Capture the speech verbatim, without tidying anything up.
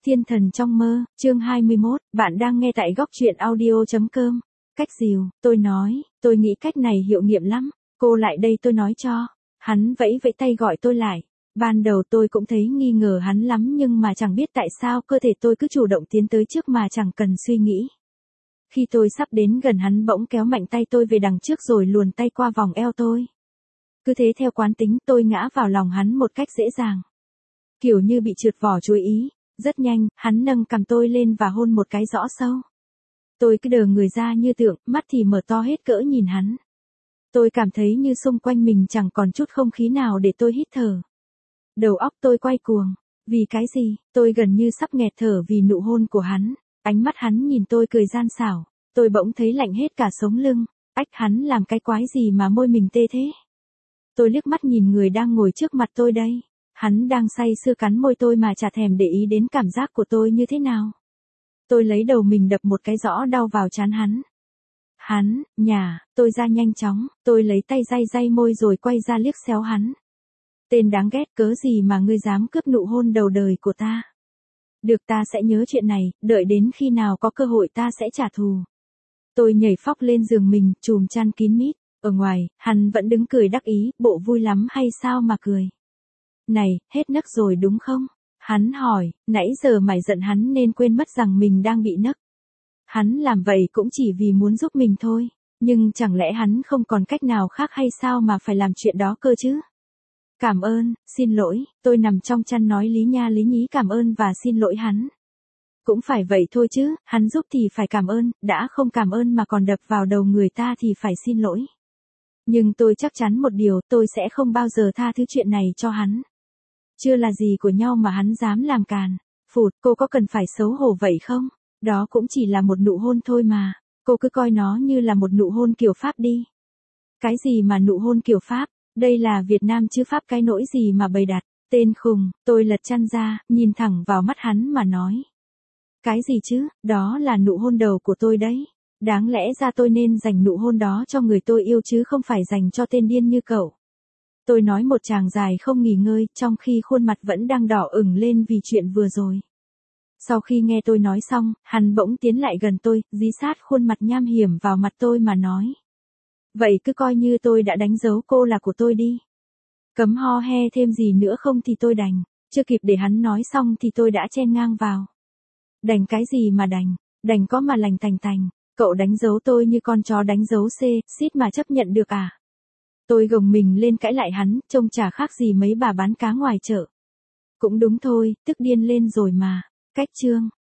Thiên thần trong mơ, chương hai mươi mốt, bạn đang nghe tại góc truyện audio.com. Cách dìu, tôi nói, tôi nghĩ cách này hiệu nghiệm lắm, cô lại đây tôi nói cho. Hắn vẫy vẫy tay gọi tôi lại. Ban đầu tôi cũng thấy nghi ngờ hắn lắm nhưng mà chẳng biết tại sao cơ thể tôi cứ chủ động tiến tới trước mà chẳng cần suy nghĩ. Khi tôi sắp đến gần hắn bỗng kéo mạnh tay tôi về đằng trước rồi luồn tay qua vòng eo tôi. Cứ thế theo quán tính tôi ngã vào lòng hắn một cách dễ dàng. Kiểu như bị trượt vỏ chuối ý. Rất nhanh, hắn nâng cằm tôi lên và hôn một cái rõ sâu. Tôi cứ đờ người ra như tượng, mắt thì mở to hết cỡ nhìn hắn. Tôi cảm thấy như xung quanh mình chẳng còn chút không khí nào để tôi hít thở. Đầu óc tôi quay cuồng. Vì cái gì, tôi gần như sắp nghẹt thở vì nụ hôn của hắn. Ánh mắt hắn nhìn tôi cười gian xảo. Tôi bỗng thấy lạnh hết cả sống lưng. Ách, hắn làm cái quái gì mà môi mình tê thế? Tôi liếc mắt nhìn người đang ngồi trước mặt tôi đây. Hắn đang say sưa cắn môi tôi mà chả thèm để ý đến cảm giác của tôi như thế nào. Tôi lấy đầu mình đập một cái rõ đau vào trán hắn. Hắn, nhả, tôi ra nhanh chóng, tôi lấy tay day day môi rồi quay ra liếc xéo hắn. Tên đáng ghét, cớ gì mà ngươi dám cướp nụ hôn đầu đời của ta. Được, ta sẽ nhớ chuyện này, đợi đến khi nào có cơ hội ta sẽ trả thù. Tôi nhảy phóc lên giường mình, chùm chăn kín mít. Ở ngoài, hắn vẫn đứng cười đắc ý, bộ vui lắm hay sao mà cười. Này, hết nấc rồi đúng không? Hắn hỏi, nãy giờ mày giận hắn nên quên mất rằng mình đang bị nấc. Hắn làm vậy cũng chỉ vì muốn giúp mình thôi, nhưng chẳng lẽ hắn không còn cách nào khác hay sao mà phải làm chuyện đó cơ chứ? Cảm ơn, xin lỗi, tôi nằm trong chăn nói lý nha lý nhí cảm ơn và xin lỗi hắn. Cũng phải vậy thôi chứ, hắn giúp thì phải cảm ơn, đã không cảm ơn mà còn đập vào đầu người ta thì phải xin lỗi. Nhưng tôi chắc chắn một điều, tôi sẽ không bao giờ tha thứ chuyện này cho hắn. Chưa là gì của nhau mà hắn dám làm càn. Phụt, cô có cần phải xấu hổ vậy không? Đó cũng chỉ là một nụ hôn thôi mà. Cô cứ coi nó như là một nụ hôn kiểu Pháp đi. Cái gì mà nụ hôn kiểu Pháp? Đây là Việt Nam chứ Pháp cái nỗi gì mà bày đặt. Tên khùng, tôi lật chăn ra, nhìn thẳng vào mắt hắn mà nói. Cái gì chứ, đó là nụ hôn đầu của tôi đấy. Đáng lẽ ra tôi nên dành nụ hôn đó cho người tôi yêu chứ không phải dành cho tên điên như cậu. Tôi nói một tràng dài không nghỉ ngơi, trong khi khuôn mặt vẫn đang đỏ ửng lên vì chuyện vừa rồi. Sau khi nghe tôi nói xong, hắn bỗng tiến lại gần tôi, dí sát khuôn mặt nham hiểm vào mặt tôi mà nói. Vậy cứ coi như tôi đã đánh dấu cô là của tôi đi. Cấm ho he thêm gì nữa không thì tôi đành. Chưa kịp để hắn nói xong thì tôi đã chen ngang vào. Đành cái gì mà đành, đành có mà lành tành tành. Cậu đánh dấu tôi như con chó đánh dấu C, xít mà chấp nhận được à? Tôi gồng mình lên cãi lại hắn, trông chả khác gì mấy bà bán cá ngoài chợ. Cũng đúng thôi, tức điên lên rồi mà. Cách chương.